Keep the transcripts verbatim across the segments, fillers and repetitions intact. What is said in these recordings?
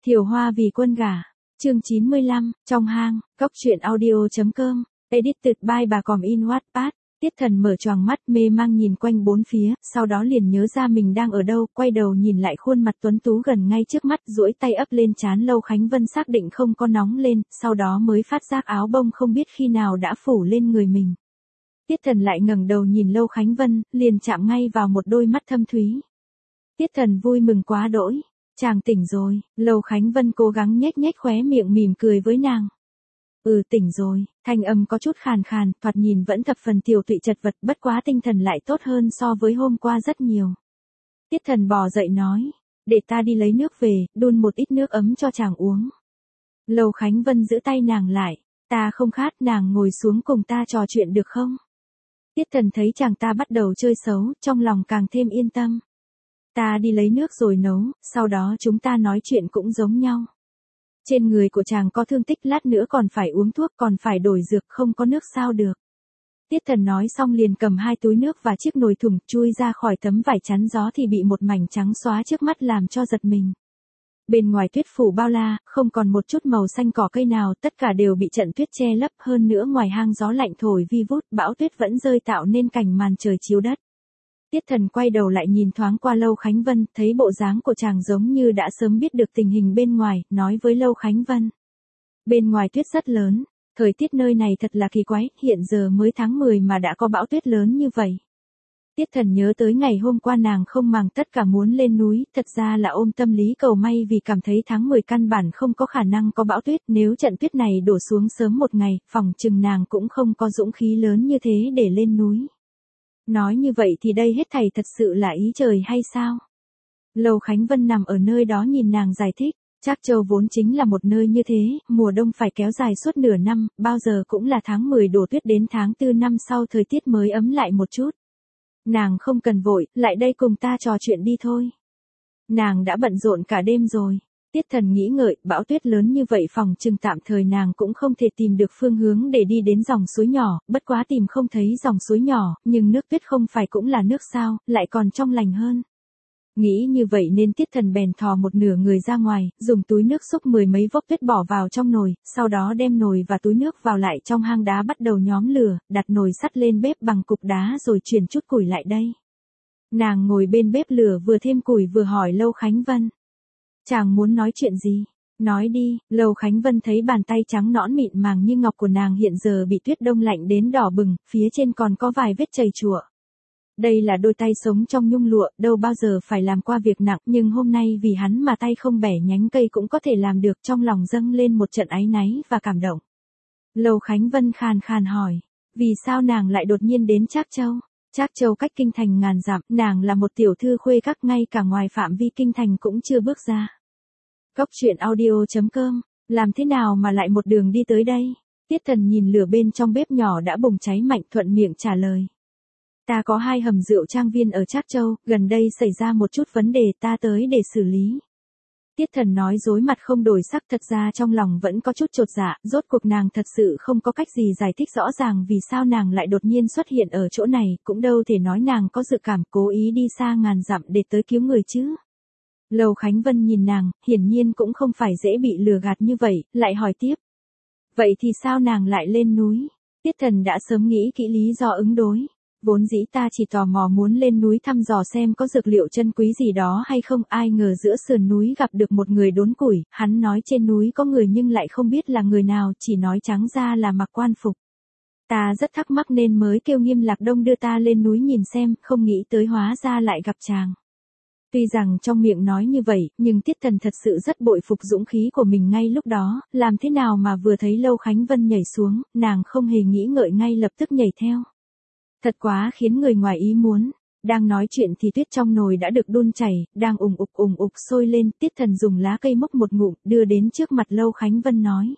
Thiều Hoa vì quân gả. Chương chín mươi lăm, trong hang, Cóc truyện audio.com, edited by bà Còm in Wattpad. Tiết Thần mở choàng mắt mê mang nhìn quanh bốn phía, sau đó liền nhớ ra mình đang ở đâu, quay đầu nhìn lại khuôn mặt tuấn tú gần ngay trước mắt, duỗi tay ấp lên trán Lâu Khánh Vân xác định không có nóng lên, sau đó mới phát giác áo bông không biết khi nào đã phủ lên người mình. Tiết Thần lại ngẩng đầu nhìn Lâu Khánh Vân, liền chạm ngay vào một đôi mắt thâm thúy. Tiết Thần vui mừng quá đỗi. Chàng tỉnh rồi, Lâu Khánh Vân cố gắng nhếch nhếch khóe miệng mỉm cười với nàng. Ừ tỉnh rồi, thanh âm có chút khàn khàn, thoạt nhìn vẫn thập phần tiều tụy chật vật, bất quá tinh thần lại tốt hơn so với hôm qua rất nhiều. Tiết Thần bò dậy nói, để ta đi lấy nước về, đun một ít nước ấm cho chàng uống. Lâu Khánh Vân giữ tay nàng lại, ta không khát, nàng ngồi xuống cùng ta trò chuyện được không? Tiết Thần thấy chàng ta bắt đầu chơi xấu, trong lòng càng thêm yên tâm. Ta đi lấy nước rồi nấu, sau đó chúng ta nói chuyện cũng giống nhau. Trên người của chàng có thương tích, lát nữa còn phải uống thuốc, còn phải đổi dược, không có nước sao được. Tiết Thần nói xong liền cầm hai túi nước và chiếc nồi thùng, chui ra khỏi tấm vải chắn gió thì bị một mảnh trắng xóa trước mắt làm cho giật mình. Bên ngoài tuyết phủ bao la, không còn một chút màu xanh cỏ cây nào, tất cả đều bị trận tuyết che lấp, hơn nữa ngoài hang gió lạnh thổi vi vút, bão tuyết vẫn rơi tạo nên cảnh màn trời chiếu đất. Tiết Thần quay đầu lại nhìn thoáng qua Lâu Khánh Vân, thấy bộ dáng của chàng giống như đã sớm biết được tình hình bên ngoài, nói với Lâu Khánh Vân. Bên ngoài tuyết rất lớn, thời tiết nơi này thật là kỳ quái, hiện giờ mới tháng mười mà đã có bão tuyết lớn như vậy. Tiết Thần nhớ tới ngày hôm qua nàng không màng tất cả muốn lên núi, thật ra là ôm tâm lý cầu may vì cảm thấy tháng mười căn bản không có khả năng có bão tuyết, nếu trận tuyết này đổ xuống sớm một ngày, phòng chừng nàng cũng không có dũng khí lớn như thế để lên núi. Nói như vậy thì đây hết thảy thật sự là ý trời hay sao? Lâu Khánh Vân nằm ở nơi đó nhìn nàng giải thích, Trác Châu vốn chính là một nơi như thế, mùa đông phải kéo dài suốt nửa năm, bao giờ cũng là tháng mười đổ tuyết đến tháng tư năm sau thời tiết mới ấm lại một chút. Nàng không cần vội, lại đây cùng ta trò chuyện đi thôi. Nàng đã bận rộn cả đêm rồi. Tiết Thần nghĩ ngợi, bão tuyết lớn như vậy phòng chừng tạm thời nàng cũng không thể tìm được phương hướng để đi đến dòng suối nhỏ, bất quá tìm không thấy dòng suối nhỏ, nhưng nước tuyết không phải cũng là nước sao, lại còn trong lành hơn. Nghĩ như vậy nên Tiết Thần bèn thò một nửa người ra ngoài, dùng túi nước xúc mười mấy vốc tuyết bỏ vào trong nồi, sau đó đem nồi và túi nước vào lại trong hang đá bắt đầu nhóm lửa, đặt nồi sắt lên bếp bằng cục đá rồi chuyển chút củi lại đây. Nàng ngồi bên bếp lửa vừa thêm củi vừa hỏi Lâu Khánh Vân. Chàng muốn nói chuyện gì? Nói đi. Lâu Khánh Vân thấy bàn tay trắng nõn mịn màng như ngọc của nàng hiện giờ bị tuyết đông lạnh đến đỏ bừng, phía trên còn có vài vết chầy chùa. Đây là đôi tay sống trong nhung lụa, đâu bao giờ phải làm qua việc nặng, nhưng hôm nay vì hắn mà tay không bẻ nhánh cây cũng có thể làm được, trong lòng dâng lên một trận áy náy và cảm động. Lâu Khánh Vân khàn khàn hỏi, vì sao nàng lại đột nhiên đến Trác Châu? Trác Châu cách kinh thành ngàn dặm, nàng là một tiểu thư khuê các, ngay cả ngoài phạm vi kinh thành cũng chưa bước ra. Cóc truyện audio.com, làm thế nào mà lại một đường đi tới đây? Tiết Thần nhìn lửa bên trong bếp nhỏ đã bùng cháy mạnh, thuận miệng trả lời. Ta có hai hầm rượu trang viên ở Trác Châu, gần đây xảy ra một chút vấn đề, ta tới để xử lý. Tiết Thần nói dối mặt không đổi sắc, thật ra trong lòng vẫn có chút chột dạ, rốt cuộc nàng thật sự không có cách gì giải thích rõ ràng vì sao nàng lại đột nhiên xuất hiện ở chỗ này, cũng đâu thể nói nàng có dự cảm cố ý đi xa ngàn dặm để tới cứu người chứ. Lâu Khánh Vân nhìn nàng, hiển nhiên cũng không phải dễ bị lừa gạt như vậy, lại hỏi tiếp. Vậy thì sao nàng lại lên núi? Tiết Thần đã sớm nghĩ kỹ lý do ứng đối. Vốn dĩ ta chỉ tò mò muốn lên núi thăm dò xem có dược liệu chân quý gì đó hay không, ai ngờ giữa sườn núi gặp được một người đốn củi, hắn nói trên núi có người nhưng lại không biết là người nào, chỉ nói trắng ra là mặc quan phục. Ta rất thắc mắc nên mới kêu Nghiêm Lạc Đông đưa ta lên núi nhìn xem, không nghĩ tới hóa ra lại gặp chàng. Tuy rằng trong miệng nói như vậy, nhưng Tiết Thần thật sự rất bội phục dũng khí của mình ngay lúc đó, làm thế nào mà vừa thấy Lâu Khánh Vân nhảy xuống, nàng không hề nghĩ ngợi ngay lập tức nhảy theo. Thật quá khiến người ngoài ý muốn. Đang nói chuyện thì tuyết trong nồi đã được đun chảy, đang ùng ục ùng ục sôi lên, Tiết Thần dùng lá cây mốc một ngụm, đưa đến trước mặt Lâu Khánh Vân nói.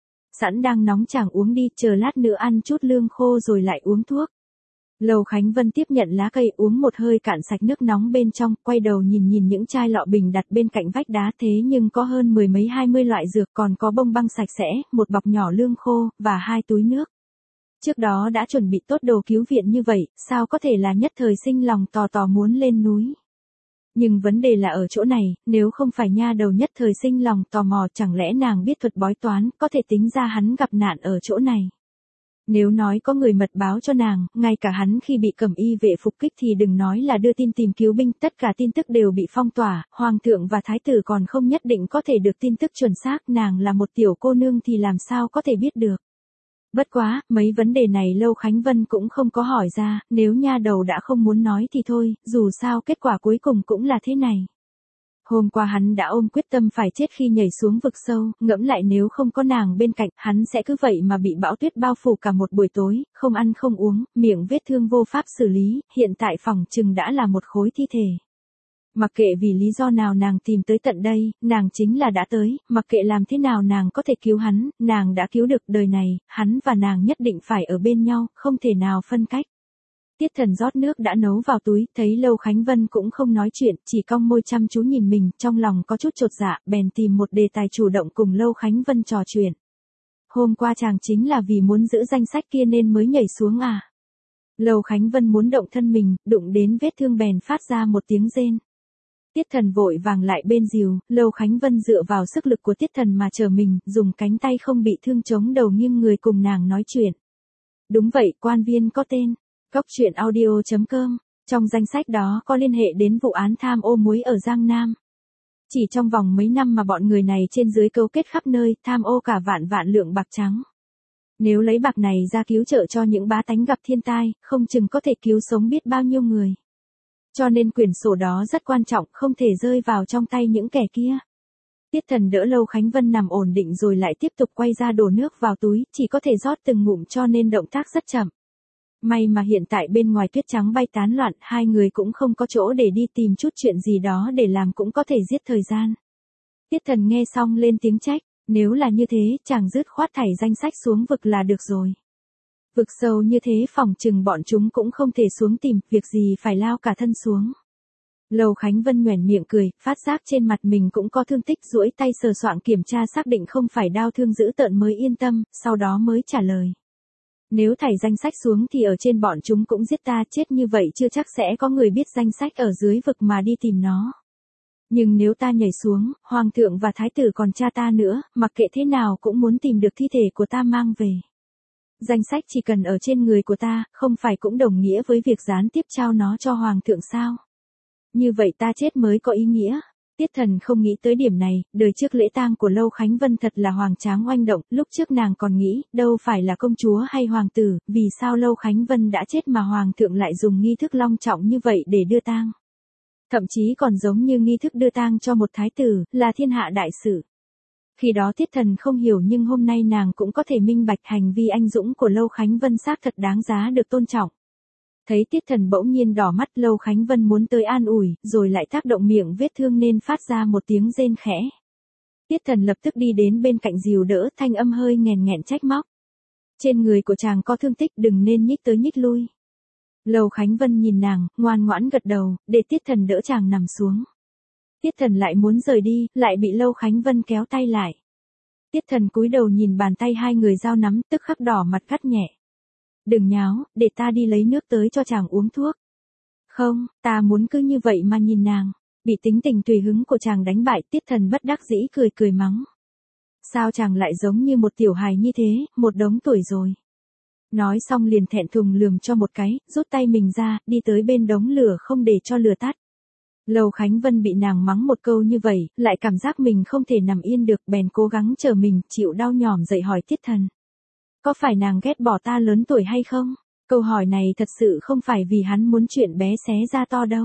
Sẵn đang nóng chàng uống đi, chờ lát nữa ăn chút lương khô rồi lại uống thuốc. Lâu Khánh Vân tiếp nhận lá cây uống một hơi cạn sạch nước nóng bên trong, quay đầu nhìn nhìn những chai lọ bình đặt bên cạnh vách đá, thế nhưng có hơn mười mấy hai mươi loại dược, còn có bông băng sạch sẽ, một bọc nhỏ lương khô, và hai túi nước. Trước đó đã chuẩn bị tốt đồ cứu viện như vậy, sao có thể là nhất thời sinh lòng tò tò muốn lên núi. Nhưng vấn đề là ở chỗ này, nếu không phải nha đầu nhất thời sinh lòng tò mò chẳng lẽ nàng biết thuật bói toán, có thể tính ra hắn gặp nạn ở chỗ này. Nếu nói có người mật báo cho nàng, ngay cả hắn khi bị cẩm y vệ phục kích thì đừng nói là đưa tin tìm cứu binh, tất cả tin tức đều bị phong tỏa, hoàng thượng và thái tử còn không nhất định có thể được tin tức chuẩn xác, nàng là một tiểu cô nương thì làm sao có thể biết được. Bất quá, mấy vấn đề này Lâu Khánh Vân cũng không có hỏi ra, nếu nha đầu đã không muốn nói thì thôi, dù sao kết quả cuối cùng cũng là thế này. Hôm qua hắn đã ôm quyết tâm phải chết khi nhảy xuống vực sâu, ngẫm lại nếu không có nàng bên cạnh, hắn sẽ cứ vậy mà bị bão tuyết bao phủ cả một buổi tối, không ăn không uống, miệng vết thương vô pháp xử lý, hiện tại phòng chừng đã là một khối thi thể. Mặc kệ vì lý do nào nàng tìm tới tận đây, nàng chính là đã tới, mặc kệ làm thế nào nàng có thể cứu hắn, nàng đã cứu được đời này, hắn và nàng nhất định phải ở bên nhau, không thể nào phân cách. Tiết Thần rót nước đã nấu vào túi, thấy Lâu Khánh Vân cũng không nói chuyện, chỉ cong môi chăm chú nhìn mình, trong lòng có chút chột dạ, bèn tìm một đề tài chủ động cùng Lâu Khánh Vân trò chuyện. Hôm qua chàng chính là vì muốn giữ danh sách kia nên mới nhảy xuống à? Lâu Khánh Vân muốn động thân mình, đụng đến vết thương bèn phát ra một tiếng rên. Tiết Thần vội vàng lại bên dìu, Lâu Khánh Vân dựa vào sức lực của Tiết Thần mà chờ mình, dùng cánh tay không bị thương chống đầu nghiêng người cùng nàng nói chuyện. Đúng vậy, quan viên có tên. Cốc truyện audio chấm com, trong danh sách đó có liên hệ đến vụ án tham ô muối ở Giang Nam. Chỉ trong vòng mấy năm mà bọn người này trên dưới cấu kết khắp nơi, tham ô cả vạn vạn lượng bạc trắng. Nếu lấy bạc này ra cứu trợ cho những bá tánh gặp thiên tai, không chừng có thể cứu sống biết bao nhiêu người. Cho nên quyển sổ đó rất quan trọng, không thể rơi vào trong tay những kẻ kia. Tiết Thần đỡ Lâu Khánh Vân nằm ổn định rồi lại tiếp tục quay ra đổ nước vào túi, chỉ có thể rót từng ngụm cho nên động tác rất chậm. May mà hiện tại bên ngoài tuyết trắng bay tán loạn, hai người cũng không có chỗ để đi tìm chút chuyện gì đó để làm cũng có thể giết thời gian. Tiết Thần nghe xong lên tiếng trách, nếu là như thế, chàng dứt khoát thảy danh sách xuống vực là được rồi. Vực sâu như thế phòng chừng bọn chúng cũng không thể xuống tìm, việc gì phải lao cả thân xuống. Lâu Khánh Vân nhoẻn miệng cười, phát giác trên mặt mình cũng có thương tích, duỗi tay sờ soạng kiểm tra xác định không phải đau thương dữ tợn mới yên tâm, sau đó mới trả lời. Nếu thảy danh sách xuống thì ở trên bọn chúng cũng giết ta, chết như vậy chưa chắc sẽ có người biết danh sách ở dưới vực mà đi tìm nó. Nhưng nếu ta nhảy xuống, hoàng thượng và thái tử còn cha ta nữa, mặc kệ thế nào cũng muốn tìm được thi thể của ta mang về. Danh sách chỉ cần ở trên người của ta, không phải cũng đồng nghĩa với việc gián tiếp trao nó cho hoàng thượng sao? Như vậy ta chết mới có ý nghĩa. Tiết Thần không nghĩ tới điểm này, đời trước lễ tang của Lâu Khánh Vân thật là hoành tráng oanh động, lúc trước nàng còn nghĩ, đâu phải là công chúa hay hoàng tử, vì sao Lâu Khánh Vân đã chết mà hoàng thượng lại dùng nghi thức long trọng như vậy để đưa tang. Thậm chí còn giống như nghi thức đưa tang cho một thái tử, là thiên hạ đại sự. Khi đó Tiết Thần không hiểu nhưng hôm nay nàng cũng có thể minh bạch hành vi anh dũng của Lâu Khánh Vân xác thật đáng giá được tôn trọng. Thấy Tiết Thần bỗng nhiên đỏ mắt, Lâu Khánh Vân muốn tới an ủi, rồi lại tác động miệng vết thương nên phát ra một tiếng rên khẽ. Tiết Thần lập tức đi đến bên cạnh dìu đỡ, thanh âm hơi nghèn nghẹn trách móc. Trên người của chàng có thương tích, đừng nên nhích tới nhích lui. Lâu Khánh Vân nhìn nàng, ngoan ngoãn gật đầu, để Tiết Thần đỡ chàng nằm xuống. Tiết Thần lại muốn rời đi, lại bị Lâu Khánh Vân kéo tay lại. Tiết Thần cúi đầu nhìn bàn tay hai người giao nắm, tức khắc đỏ mặt cắt nhẹ. Đừng nháo, để ta đi lấy nước tới cho chàng uống thuốc. Không, ta muốn cứ như vậy mà nhìn nàng. Bị tính tình tùy hứng của chàng đánh bại, Tiết Thần bất đắc dĩ cười cười mắng. Sao chàng lại giống như một tiểu hài như thế, một đống tuổi rồi. Nói xong liền thẹn thùng lườm cho một cái, rút tay mình ra, đi tới bên đống lửa không để cho lửa tắt. Lâu Khánh Vân bị nàng mắng một câu như vậy, lại cảm giác mình không thể nằm yên được, bèn cố gắng chờ mình, chịu đau nhòm dậy hỏi Tiết Thần. Có phải nàng ghét bỏ ta lớn tuổi hay không? Câu hỏi này thật sự không phải vì hắn muốn chuyện bé xé ra to đâu.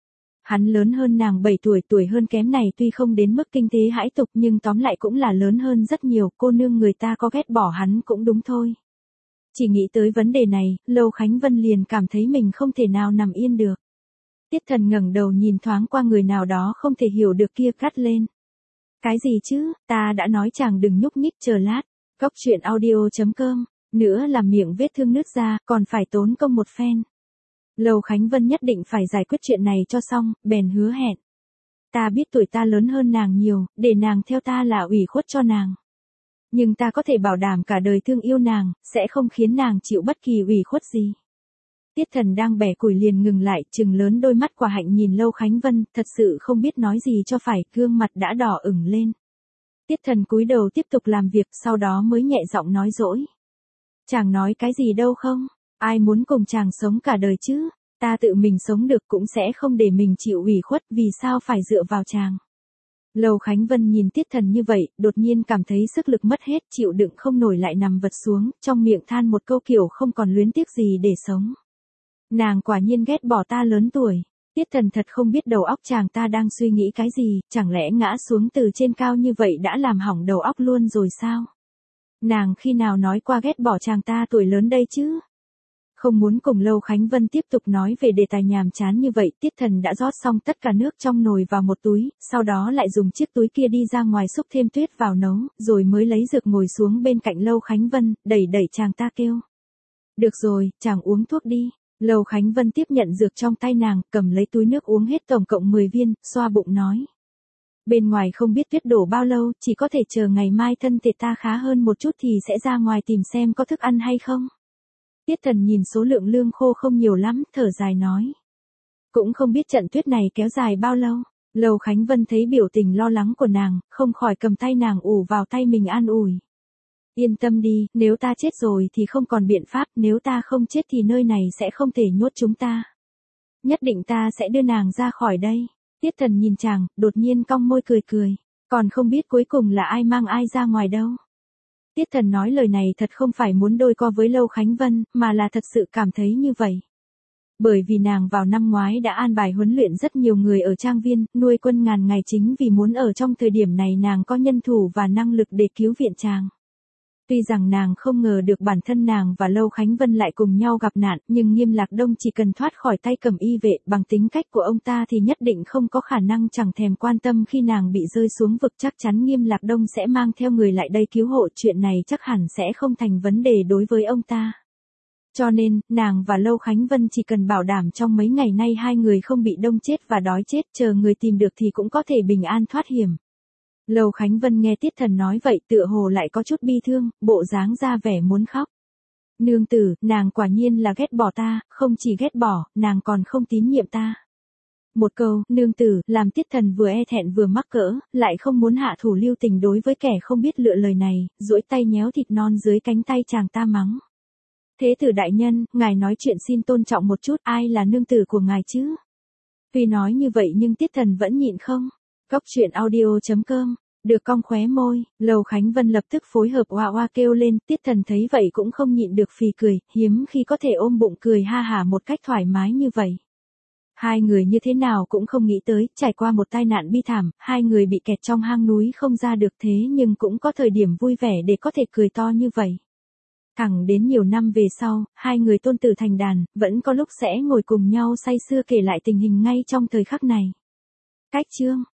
Hắn lớn hơn nàng bảy tuổi, tuổi hơn kém này tuy không đến mức kinh tế hãi tục nhưng tóm lại cũng là lớn hơn rất nhiều, cô nương người ta có ghét bỏ hắn cũng đúng thôi. Chỉ nghĩ tới vấn đề này, Lâu Khánh Vân liền cảm thấy mình không thể nào nằm yên được. Tiết Thần ngẩng đầu nhìn thoáng qua người nào đó không thể hiểu được kia, cắt lên. Cái gì chứ, ta đã nói chàng đừng nhúc nhích, chờ lát. Cốc truyện audio chấm com, nữa là miệng vết thương nứt ra, còn phải tốn công một phen. Lâu Khánh Vân nhất định phải giải quyết chuyện này cho xong, bèn hứa hẹn. Ta biết tuổi ta lớn hơn nàng nhiều, để nàng theo ta là ủy khuất cho nàng. Nhưng ta có thể bảo đảm cả đời thương yêu nàng, sẽ không khiến nàng chịu bất kỳ ủy khuất gì. Tiết Thần đang bẻ củi liền ngừng lại, trừng lớn đôi mắt quả hạnh nhìn Lâu Khánh Vân, thật sự không biết nói gì cho phải, gương mặt đã đỏ ửng lên. Tiết Thần cúi đầu tiếp tục làm việc, sau đó mới nhẹ giọng nói dỗi. Chàng nói cái gì đâu không, ai muốn cùng chàng sống cả đời chứ, ta tự mình sống được cũng sẽ không để mình chịu ủy khuất, vì sao phải dựa vào chàng. Lâu Khánh Vân nhìn Tiết Thần như vậy, đột nhiên cảm thấy sức lực mất hết, chịu đựng không nổi lại nằm vật xuống, trong miệng than một câu kiểu không còn luyến tiếc gì để sống. Nàng quả nhiên ghét bỏ ta lớn tuổi. Tiết Thần thật không biết đầu óc chàng ta đang suy nghĩ cái gì, chẳng lẽ ngã xuống từ trên cao như vậy đã làm hỏng đầu óc luôn rồi sao? Nàng khi nào nói qua ghét bỏ chàng ta tuổi lớn đây chứ? Không muốn cùng Lâu Khánh Vân tiếp tục nói về đề tài nhàm chán như vậy, Tiết Thần đã rót xong tất cả nước trong nồi vào một túi, sau đó lại dùng chiếc túi kia đi ra ngoài xúc thêm tuyết vào nấu, rồi mới lấy dược ngồi xuống bên cạnh Lâu Khánh Vân, đẩy đẩy chàng ta kêu. Được rồi, chàng uống thuốc đi. Lâu Khánh Vân tiếp nhận dược trong tay nàng, cầm lấy túi nước uống hết tổng cộng mười viên, xoa bụng nói. Bên ngoài không biết tuyết đổ bao lâu, chỉ có thể chờ ngày mai thân thể ta khá hơn một chút thì sẽ ra ngoài tìm xem có thức ăn hay không. Tiết Thần nhìn số lượng lương khô không nhiều lắm, thở dài nói. Cũng không biết trận tuyết này kéo dài bao lâu. Lâu Khánh Vân thấy biểu tình lo lắng của nàng, không khỏi cầm tay nàng ủ vào tay mình an ủi. Yên tâm đi, nếu ta chết rồi thì không còn biện pháp, nếu ta không chết thì nơi này sẽ không thể nhốt chúng ta. Nhất định ta sẽ đưa nàng ra khỏi đây. Tiết Thần nhìn chàng, đột nhiên cong môi cười cười. Còn không biết cuối cùng là ai mang ai ra ngoài đâu. Tiết Thần nói lời này thật không phải muốn đôi co với Lâu Khánh Vân, mà là thật sự cảm thấy như vậy. Bởi vì nàng vào năm ngoái đã an bài huấn luyện rất nhiều người ở trang viên, nuôi quân ngàn ngày chính vì muốn ở trong thời điểm này nàng có nhân thủ và năng lực để cứu viện chàng. Tuy rằng nàng không ngờ được bản thân nàng và Lâu Khánh Vân lại cùng nhau gặp nạn, nhưng Nghiêm Lạc Đông chỉ cần thoát khỏi tay cầm y vệ, bằng tính cách của ông ta thì nhất định không có khả năng chẳng thèm quan tâm khi nàng bị rơi xuống vực, chắc chắn Nghiêm Lạc Đông sẽ mang theo người lại đây cứu hộ, chuyện này chắc hẳn sẽ không thành vấn đề đối với ông ta. Cho nên, nàng và Lâu Khánh Vân chỉ cần bảo đảm trong mấy ngày nay hai người không bị đông chết và đói chết, chờ người tìm được thì cũng có thể bình an thoát hiểm. Lâu Khánh Vân nghe Tiết Thần nói vậy tựa hồ lại có chút bi thương, bộ dáng ra vẻ muốn khóc. Nương tử, nàng quả nhiên là ghét bỏ ta, không chỉ ghét bỏ, nàng còn không tín nhiệm ta. Một câu, nương tử, làm Tiết Thần vừa e thẹn vừa mắc cỡ, lại không muốn hạ thủ lưu tình đối với kẻ không biết lựa lời này, duỗi tay nhéo thịt non dưới cánh tay chàng ta mắng. Thế tử đại nhân, ngài nói chuyện xin tôn trọng một chút, ai là nương tử của ngài chứ? Tuy nói như vậy nhưng Tiết Thần vẫn nhịn không. Cóc truyện audio chấm com, được cong khóe môi, Lâu Khánh Vân lập tức phối hợp oa oa kêu lên, Tiết Thần thấy vậy cũng không nhịn được phì cười, hiếm khi có thể ôm bụng cười ha hả một cách thoải mái như vậy. Hai người như thế nào cũng không nghĩ tới, trải qua một tai nạn bi thảm, hai người bị kẹt trong hang núi không ra được thế nhưng cũng có thời điểm vui vẻ để có thể cười to như vậy. Thẳng đến nhiều năm về sau, hai người tôn tử thành đàn, vẫn có lúc sẽ ngồi cùng nhau say sưa kể lại tình hình ngay trong thời khắc này. Cách chương